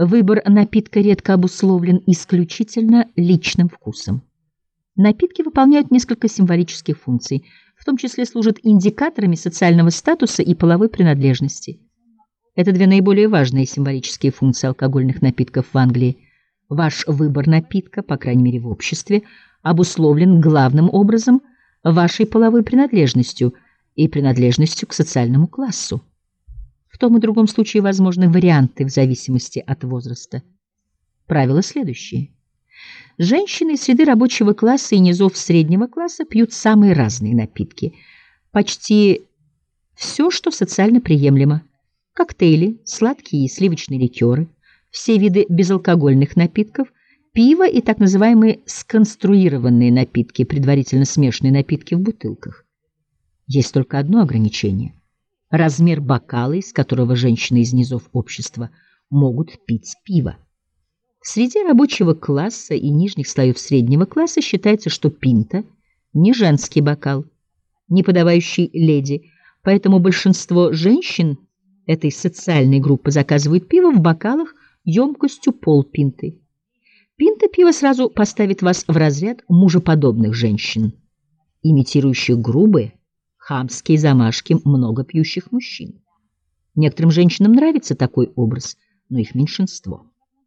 Выбор напитка редко обусловлен исключительно личным вкусом. Напитки выполняют несколько символических функций, в том числе служат индикаторами социального статуса и половой принадлежности. Это две наиболее важные символические функции алкогольных напитков в Англии. Ваш выбор напитка, по крайней мере в обществе, обусловлен главным образом вашей половой принадлежностью и принадлежностью к социальному классу. В том и другом случае возможны варианты в зависимости от возраста. Правила следующие. Женщины из среды рабочего класса и низов среднего класса пьют самые разные напитки. Почти все, что социально приемлемо. Коктейли, сладкие и сливочные ликеры, все виды безалкогольных напитков, пиво и так называемые сконструированные напитки, предварительно смешанные напитки в бутылках. Есть только одно ограничение – размер бокала, из которого женщины из низов общества могут пить пиво. В среде рабочего класса и нижних слоев среднего класса считается, что пинта – не женский бокал, не подавающий леди, поэтому большинство женщин этой социальной группы заказывают пиво в бокалах емкостью полпинты. Пинта пива сразу поставит вас в разряд мужеподобных женщин, имитирующих грубые, хамские замашки много пьющих мужчин. Некоторым женщинам нравится такой образ, но их меньшинство.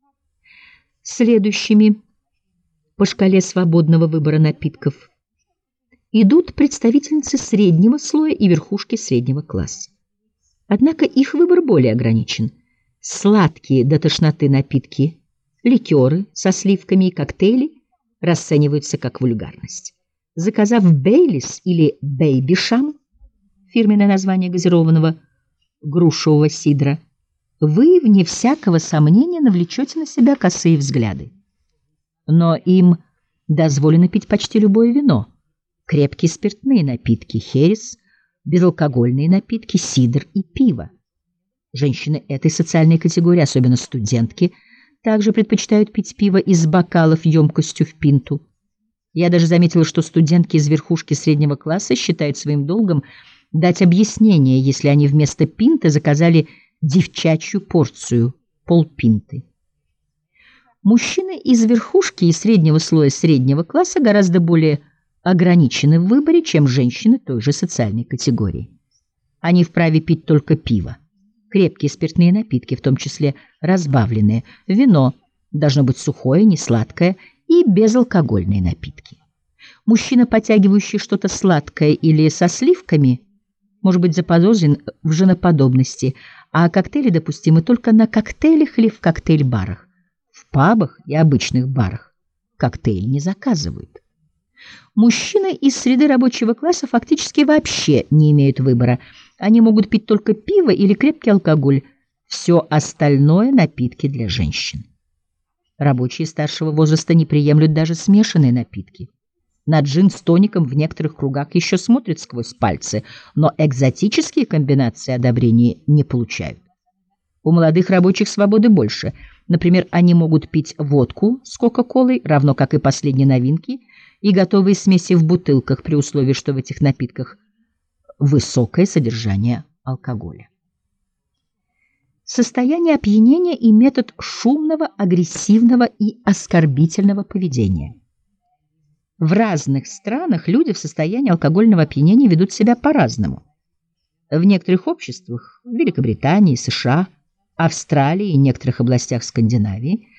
Следующими по шкале свободного выбора напитков идут представительницы среднего слоя и верхушки среднего класса. Однако их выбор более ограничен. Сладкие до тошноты напитки, ликеры со сливками и коктейли расцениваются как вульгарность. Заказав Бейлис или Бейбишам, фирменное название газированного грушевого сидра, вы, вне всякого сомнения, навлечете на себя косые взгляды. Но им дозволено пить почти любое вино, крепкие спиртные напитки, херес, безалкогольные напитки, сидр и пиво. Женщины этой социальной категории, особенно студентки, также предпочитают пить пиво из бокалов емкостью в пинту. Я даже заметила, что студентки из верхушки среднего класса считают своим долгом дать объяснение, если они вместо пинты заказали девчачью порцию, полпинты. Мужчины из верхушки и среднего слоя среднего класса гораздо более ограничены в выборе, чем женщины той же социальной категории. Они вправе пить только пиво, крепкие спиртные напитки, в том числе разбавленные, вино, должно быть сухое, несладкое, и безалкогольные напитки. Мужчина, потягивающий что-то сладкое или со сливками, может быть заподозрен в женоподобности, а коктейли допустимы только на коктейлях или в коктейль-барах. В пабах и обычных барах коктейль не заказывают. Мужчины из среды рабочего класса фактически вообще не имеют выбора. Они могут пить только пиво или крепкий алкоголь. Все остальное – напитки для женщин. Рабочие старшего возраста не приемлют даже смешанные напитки. На джин с тоником в некоторых кругах еще смотрят сквозь пальцы, но экзотические комбинации одобрения не получают. У молодых рабочих свободы больше. Например, они могут пить водку с кока-колой, равно как и последние новинки, и готовые смеси в бутылках, при условии, что в этих напитках высокое содержание алкоголя. Состояние опьянения и метод шумного, агрессивного и оскорбительного поведения. В разных странах люди в состоянии алкогольного опьянения ведут себя по-разному. В некоторых обществах, в Великобритании, США, Австралии и некоторых областях Скандинавии,